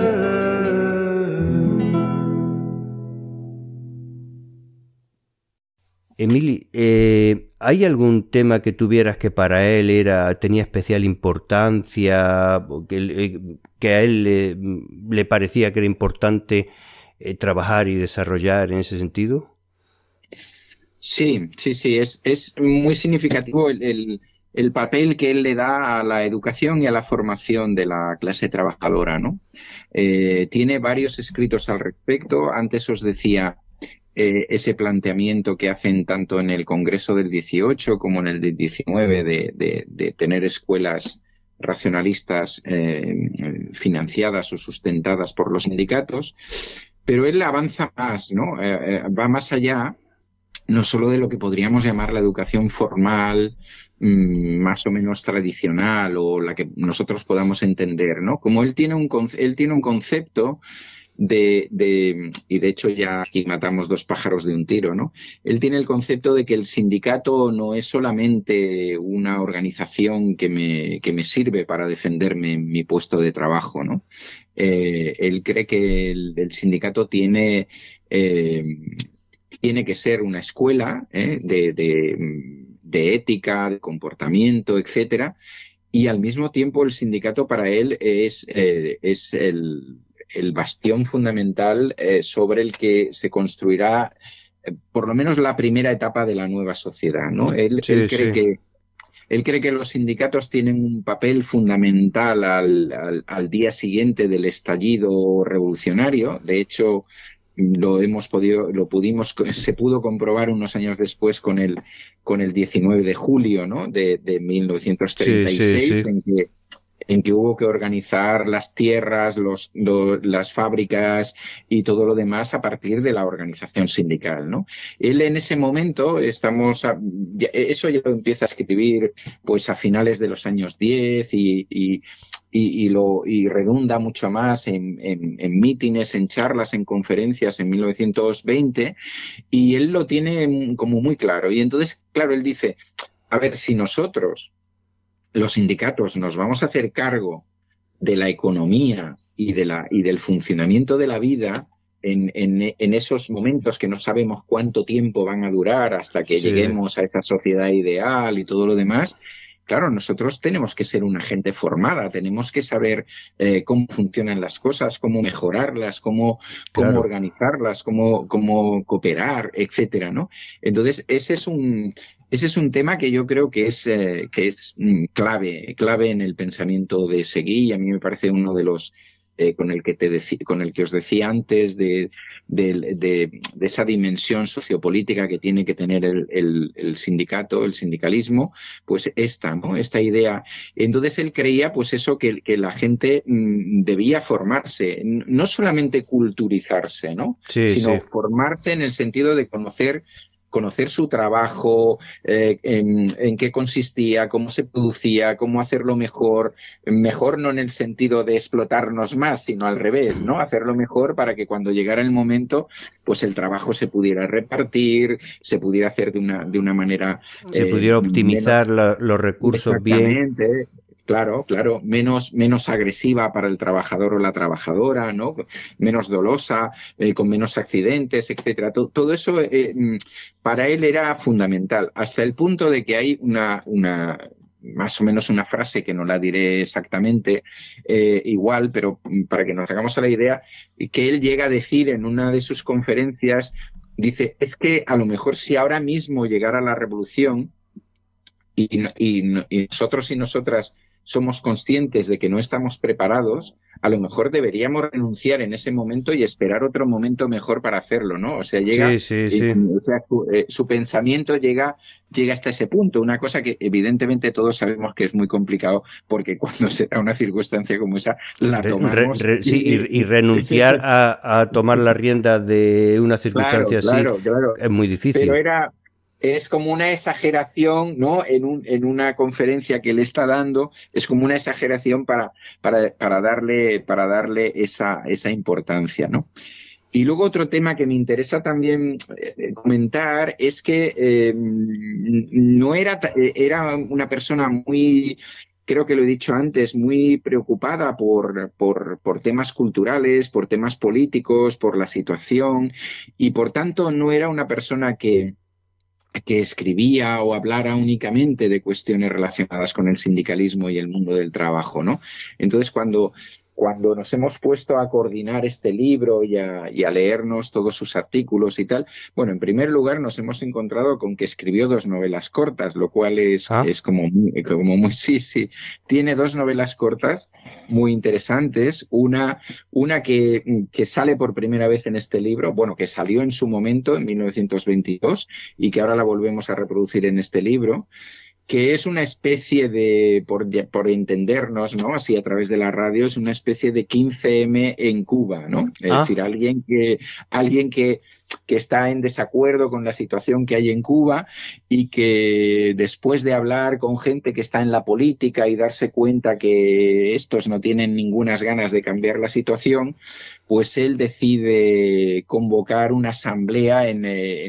Emili, ¿hay algún tema que tuvieras que para él tenía especial importancia, o que a él le parecía que era importante trabajar y desarrollar en ese sentido? Sí, es muy significativo el papel que él le da a la educación y a la formación de la clase trabajadora, ¿no? Tiene varios escritos al respecto. Antes os decía ese planteamiento que hacen tanto en el Congreso del 18 como en el del 19 de tener escuelas racionalistas financiadas o sustentadas por los sindicatos, pero él avanza más, ¿no? Va más allá, no solo de lo que podríamos llamar la educación formal, más o menos tradicional, o la que nosotros podamos entender, ¿no? Como él tiene un concepto y de hecho ya aquí matamos dos pájaros de un tiro, ¿no? Él tiene el concepto de que el sindicato no es solamente una organización que me sirve para defenderme en mi puesto de trabajo, ¿no? Él cree que el sindicato tiene que ser una escuela de ética, de comportamiento, etcétera, y al mismo tiempo el sindicato para él es el bastión fundamental sobre el que se construirá por lo menos la primera etapa de la nueva sociedad, ¿no? Él cree que los sindicatos tienen un papel fundamental al día siguiente del estallido revolucionario. De hecho, se pudo comprobar unos años después con el 19 de julio, ¿no? de 1936, sí. En que hubo que organizar las tierras, las fábricas y todo lo demás a partir de la organización sindical, ¿no? Él en ese momento, eso ya lo empieza a escribir pues a finales de los años 10 y redunda mucho más en mítines, en charlas, en conferencias en 1920, y él lo tiene como muy claro. Y entonces, claro, él dice, a ver, si nosotros, los sindicatos, nos vamos a hacer cargo de la economía y del funcionamiento de la vida en esos momentos que no sabemos cuánto tiempo van a durar hasta que lleguemos a esa sociedad ideal y todo lo demás, claro, nosotros tenemos que ser una gente formada, tenemos que saber cómo funcionan las cosas, cómo mejorarlas, cómo organizarlas, cómo cooperar, etcétera, ¿no? Entonces, ese es un tema que yo creo que es clave en el pensamiento de Seguí, y a mí me parece uno de los con el que os decía antes de esa dimensión sociopolítica que tiene que tener el sindicato, el sindicalismo, pues esta idea. Entonces él creía pues eso, que la gente debía formarse, no solamente culturizarse, ¿no? Sino formarse en el sentido de conocer su trabajo, en qué consistía, cómo se producía, cómo hacerlo mejor no en el sentido de explotarnos más, sino al revés, ¿no? Hacerlo mejor para que cuando llegara el momento, pues el trabajo se pudiera repartir, se pudiera hacer de una manera... Se pudiera optimizar los recursos bien. Claro, menos agresiva para el trabajador o la trabajadora, ¿no? Menos dolosa, con menos accidentes, etcétera. Todo eso para él era fundamental, hasta el punto de que hay más o menos una frase que no la diré exactamente igual, pero para que nos hagamos a la idea, que él llega a decir en una de sus conferencias, dice, es que a lo mejor si ahora mismo llegara la revolución y nosotros y nosotras somos conscientes de que no estamos preparados, a lo mejor deberíamos renunciar en ese momento y esperar otro momento mejor para hacerlo, ¿no? O sea, su pensamiento llega hasta ese punto, una cosa que evidentemente todos sabemos que es muy complicado, porque cuando se da una circunstancia como esa, la tomamos... y renunciar a tomar la rienda de una circunstancia así es muy difícil. Pero es como una exageración, ¿no? En una conferencia que le está dando, es como una exageración para darle esa importancia, ¿no? Y luego otro tema que me interesa también comentar es que era una persona muy... Creo que lo he dicho antes, muy preocupada por temas culturales, por temas políticos, por la situación, y por tanto no era una persona que escribía o hablara únicamente de cuestiones relacionadas con el sindicalismo y el mundo del trabajo, ¿no? Entonces, cuando nos hemos puesto a coordinar este libro y a leernos todos sus artículos y tal, bueno, en primer lugar nos hemos encontrado con que escribió 2 novelas cortas, lo cual es como muy sí. Tiene 2 novelas cortas muy interesantes, una que sale por primera vez en este libro, bueno, que salió en su momento, en 1922, y que ahora la volvemos a reproducir en este libro, que es una especie de, por entendernos, ¿no? Así a través de la radio, es una especie de 15M en Cuba, ¿no? Es decir, alguien que está en desacuerdo con la situación que hay en Cuba y que después de hablar con gente que está en la política y darse cuenta que estos no tienen ningunas ganas de cambiar la situación, pues él decide convocar una asamblea en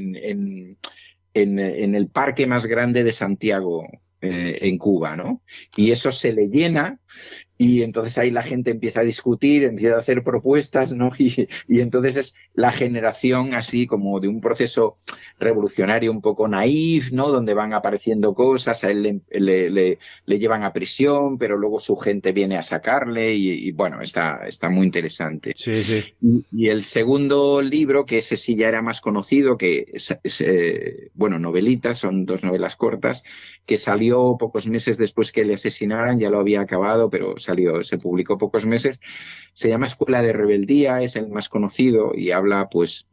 el parque más grande de Santiago, en Cuba, ¿no? Y eso se le llena y entonces ahí la gente empieza a discutir, empieza a hacer propuestas, ¿no? Y entonces es la generación así como de un proceso revolucionario un poco naif, ¿no? Donde van apareciendo cosas, a él le llevan a prisión, pero luego su gente viene a sacarle y bueno, está muy interesante. Sí. Y el segundo libro, que ese sí ya era más conocido, que bueno, novelitas, son 2 novelas cortas, que salió pocos meses después que le asesinaran, ya lo había acabado, pero se publicó pocos meses, se llama Escuela de Rebeldía, es el más conocido y habla pues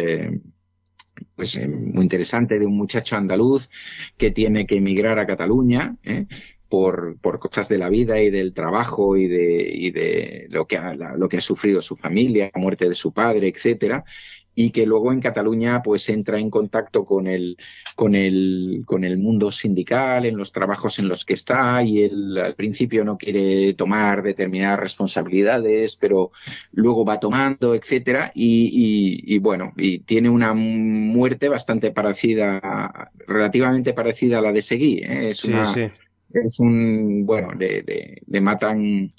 muy interesante de un muchacho andaluz que tiene que emigrar a Cataluña, por cosas de la vida y del trabajo y de lo que ha sufrido su familia, la muerte de su padre, etcétera, y que luego en Cataluña pues entra en contacto con el mundo sindical en los trabajos en los que está, y él al principio no quiere tomar determinadas responsabilidades, pero luego va tomando, etcétera, y bueno, y tiene una muerte bastante relativamente parecida a la de Seguí, ¿eh? Bueno, le matan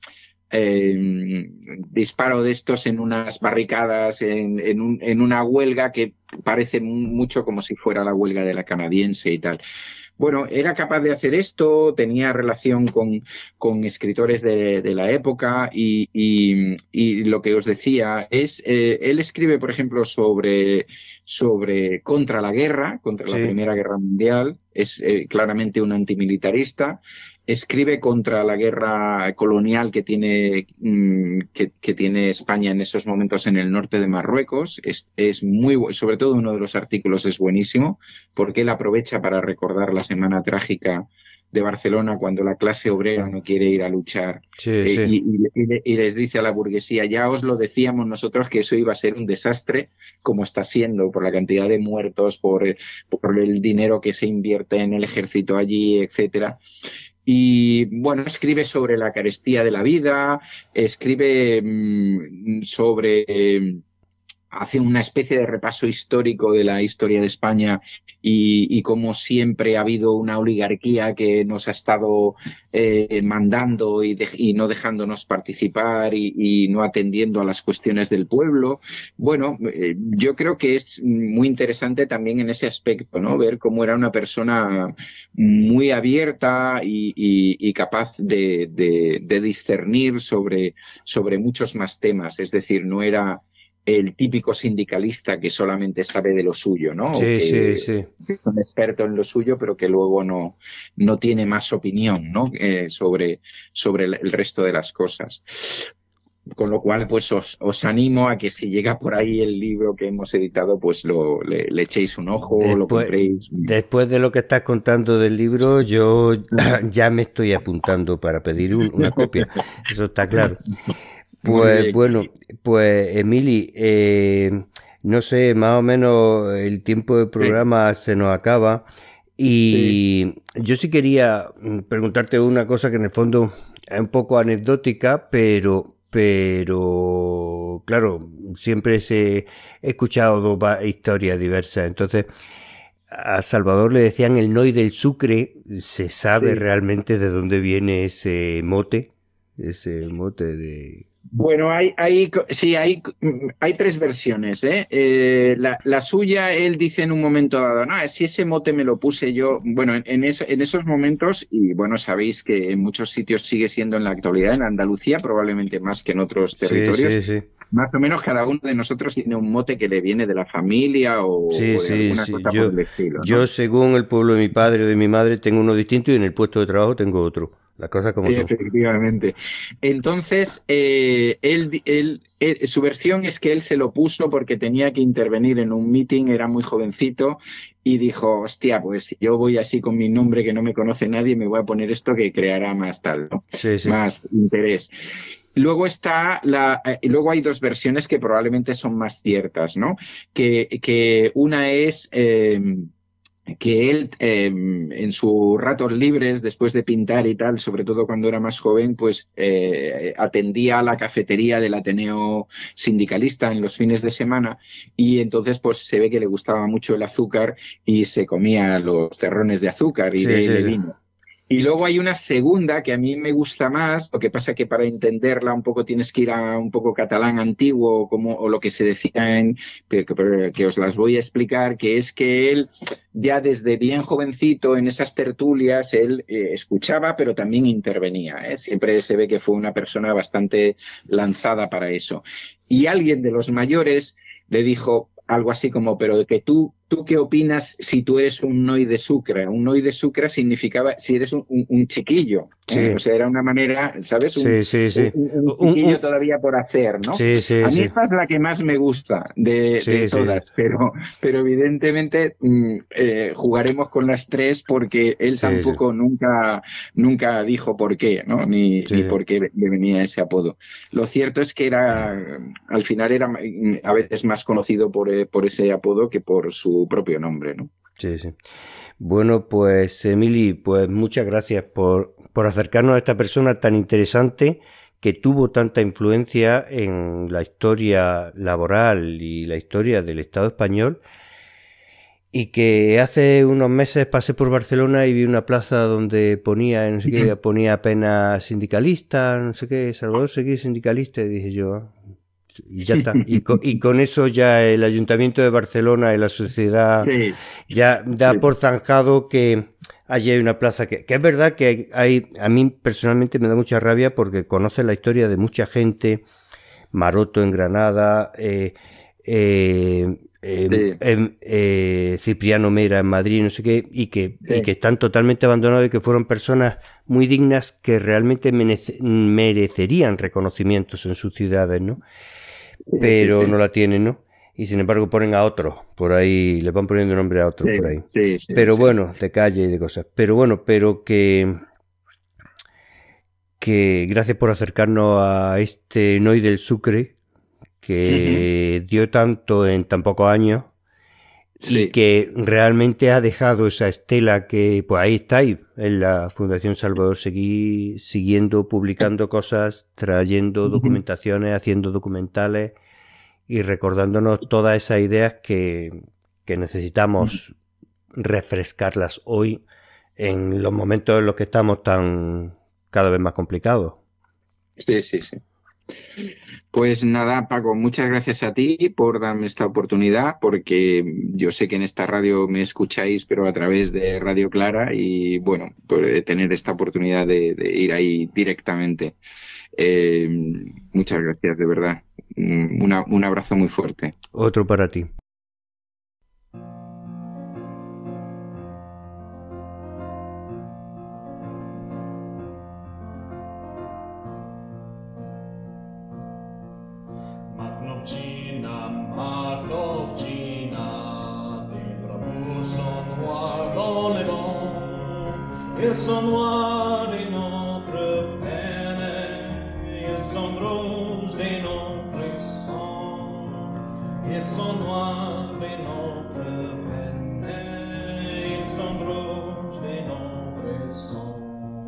disparo de estos en unas barricadas, en una huelga que parece mucho como si fuera la huelga de la canadiense y tal. Bueno, era capaz de hacer esto, tenía relación con escritores de la época y lo que os decía es, él escribe, por ejemplo, sobre contra la guerra, contra la Primera Guerra Mundial. Es claramente un antimilitarista. Escribe contra la guerra colonial que tiene España en esos momentos en el norte de Marruecos. Es muy, sobre todo uno de los artículos es buenísimo, porque él aprovecha para recordar la Semana Trágica de Barcelona cuando la clase obrera no quiere ir a luchar y les dice a la burguesía, ya os lo decíamos nosotros que eso iba a ser un desastre, como está siendo, por la cantidad de muertos, por el dinero que se invierte en el ejército allí, etcétera. Y bueno, escribe sobre la carestía de la vida, escribe hace una especie de repaso histórico de la historia de España y cómo siempre ha habido una oligarquía que nos ha estado mandando y no dejándonos participar y no atendiendo a las cuestiones del pueblo. Bueno, yo creo que es muy interesante también en ese aspecto, ¿no? Ver cómo era una persona muy abierta y capaz de discernir sobre muchos más temas. Es decir, no era el típico sindicalista que solamente sabe de lo suyo, ¿no? Sí. Es un experto en lo suyo, pero que luego no tiene más opinión, ¿no? Sobre el resto de las cosas. Con lo cual, pues os animo a que si llega por ahí el libro que hemos editado, pues le echéis un ojo, lo compréis. Después de lo que estás contando del libro, yo ya me estoy apuntando para pedir una copia. Eso está claro. Pues bueno, pues Emili, no sé, más o menos el tiempo del programa se nos acaba y yo sí quería preguntarte una cosa que en el fondo es un poco anecdótica, pero claro, siempre he escuchado dos historias diversas. Entonces, a Salvador le decían el Noi del Sucre. ¿Se sabe realmente de dónde viene ese mote de...? Bueno, hay tres versiones, ¿eh? La suya, él dice en un momento dado, no, si ese mote me lo puse yo, bueno, en esos momentos, y bueno, sabéis que en muchos sitios sigue siendo en la actualidad, en Andalucía, probablemente más que en otros territorios, sí. Más o menos cada uno de nosotros tiene un mote que le viene de la familia o de alguna cosa por el estilo, ¿no? Yo, según el pueblo de mi padre o de mi madre, tengo uno distinto y en el puesto de trabajo tengo otro. Las cosas como son. Efectivamente. Entonces, su versión es que él se lo puso porque tenía que intervenir en un meeting, era muy jovencito y dijo, hostia, pues si yo voy así con mi nombre que no me conoce nadie, me voy a poner esto que creará más tal, ¿no? Más interés. Luego luego hay dos versiones que probablemente son más ciertas, ¿no? Que una es que él en sus ratos libres, después de pintar y tal, sobre todo cuando era más joven, pues atendía a la cafetería del Ateneo Sindicalista en los fines de semana y entonces pues se ve que le gustaba mucho el azúcar y se comía los terrones de azúcar y de vino. Y luego hay una segunda que a mí me gusta más, lo que pasa que para entenderla un poco tienes que ir a un poco catalán antiguo o lo que se decía que os las voy a explicar, que es que él ya desde bien jovencito en esas tertulias, él escuchaba pero también intervenía, ¿eh? Siempre se ve que fue una persona bastante lanzada para eso. Y alguien de los mayores le dijo algo así como, pero que ¿tú qué opinas si tú eres un Noi de Sucre? Un Noi de Sucre significaba si eres un chiquillo. O sea, era una manera, ¿sabes? Un chiquillo todavía por hacer, ¿no? A mí esta es la que más me gusta de todas, pero evidentemente jugaremos con las tres porque él tampoco nunca dijo por qué, ¿no? Ni por qué le venía ese apodo. Lo cierto es que al final era a veces más conocido por ese apodo que por su propio nombre, ¿no? Sí. Bueno, pues Emili, pues muchas gracias por acercarnos a esta persona tan interesante que tuvo tanta influencia en la historia laboral y la historia del Estado español y que hace unos meses pasé por Barcelona y vi una plaza donde ponía, no sé qué, ponía apenas sindicalista, no sé qué, Salvador Seguí sindicalista, y dije yo... Y ya está. Y con eso ya el Ayuntamiento de Barcelona y la sociedad ya da por zanjado que allí hay una plaza que es verdad que a mí personalmente me da mucha rabia porque conoce la historia de mucha gente, Maroto en Granada, Cipriano Mera en Madrid, no sé qué, y que están totalmente abandonados y que fueron personas muy dignas que realmente merecerían reconocimientos en sus ciudades, ¿no? Pero no la tienen, ¿no? Y sin embargo ponen a otros por ahí, le van poniendo nombre a otros por ahí. Pero bueno, de calle y de cosas. Pero bueno, que gracias por acercarnos a este Noy del Sucre, que dio tanto en tan pocos años y que realmente ha dejado esa estela que, pues ahí estáis, en la Fundación Salvador Seguí, siguiendo, publicando cosas, trayendo documentaciones, haciendo documentales y recordándonos todas esas ideas que necesitamos refrescarlas hoy en los momentos en los que estamos tan cada vez más complicados. Sí. Pues nada, Paco, muchas gracias a ti por darme esta oportunidad, porque yo sé que en esta radio me escucháis, pero a través de Radio Clara, y bueno, por tener esta oportunidad de ir ahí directamente. Muchas gracias, de verdad. Un abrazo muy fuerte. Otro para ti. Ils sont noirs de notre peine, ils sont rouges de notre sang. Ils sont noirs de notre peine, ils sont rouges de notre sang.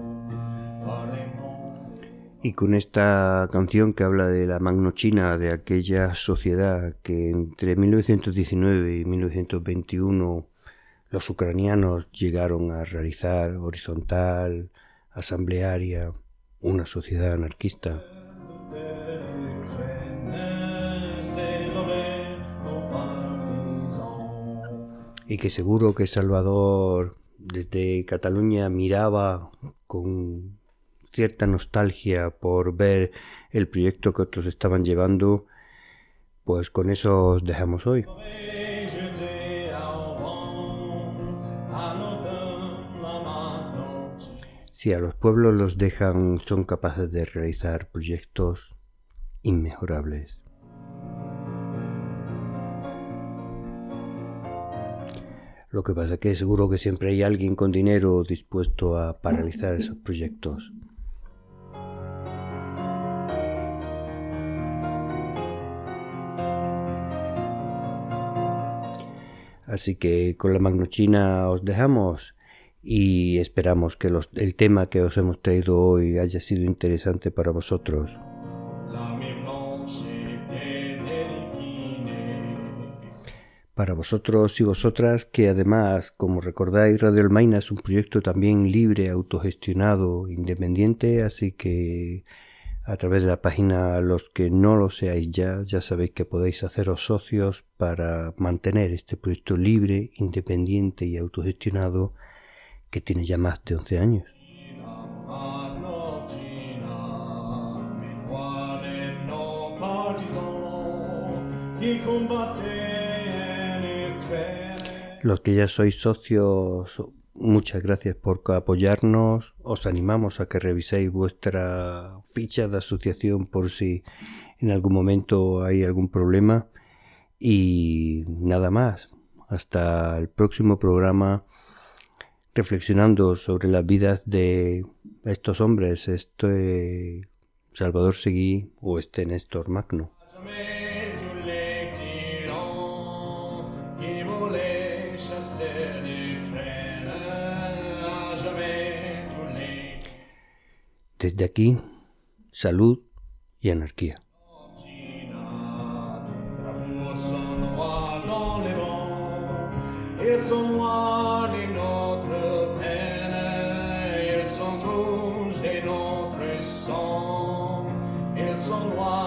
Y con esta canción que habla de la Magnochina, de aquella sociedad que entre 1919 y 1921 los ucranianos llegaron a realizar horizontal, asamblearia, una sociedad anarquista. Y que seguro que Salvador desde Cataluña miraba con cierta nostalgia por ver el proyecto que otros estaban llevando, pues con eso os dejamos hoy. Si a los pueblos los dejan, son capaces de realizar proyectos inmejorables. Lo que pasa es que seguro que siempre hay alguien con dinero dispuesto a paralizar esos proyectos. Así que con la Magnochina os dejamos. Y esperamos que el tema que os hemos traído hoy haya sido interesante para vosotros. Para vosotros y vosotras que además, como recordáis, Radio Almaina es un proyecto también libre, autogestionado, independiente, así que a través de la página, los que no lo seáis ya sabéis que podéis haceros socios para mantener este proyecto libre, independiente y autogestionado que tiene ya más de 11 años. Los que ya sois socios, muchas gracias por apoyarnos. Os animamos a que reviséis vuestra ficha de asociación por si en algún momento hay algún problema. Y nada más. Hasta el próximo programa, reflexionando sobre las vidas de estos hombres, Salvador Seguí o Néstor Magno. Desde aquí, salud y anarquía. Ils sont noirs de notre peine, ils sont rouges de notre sang, ils sont noirs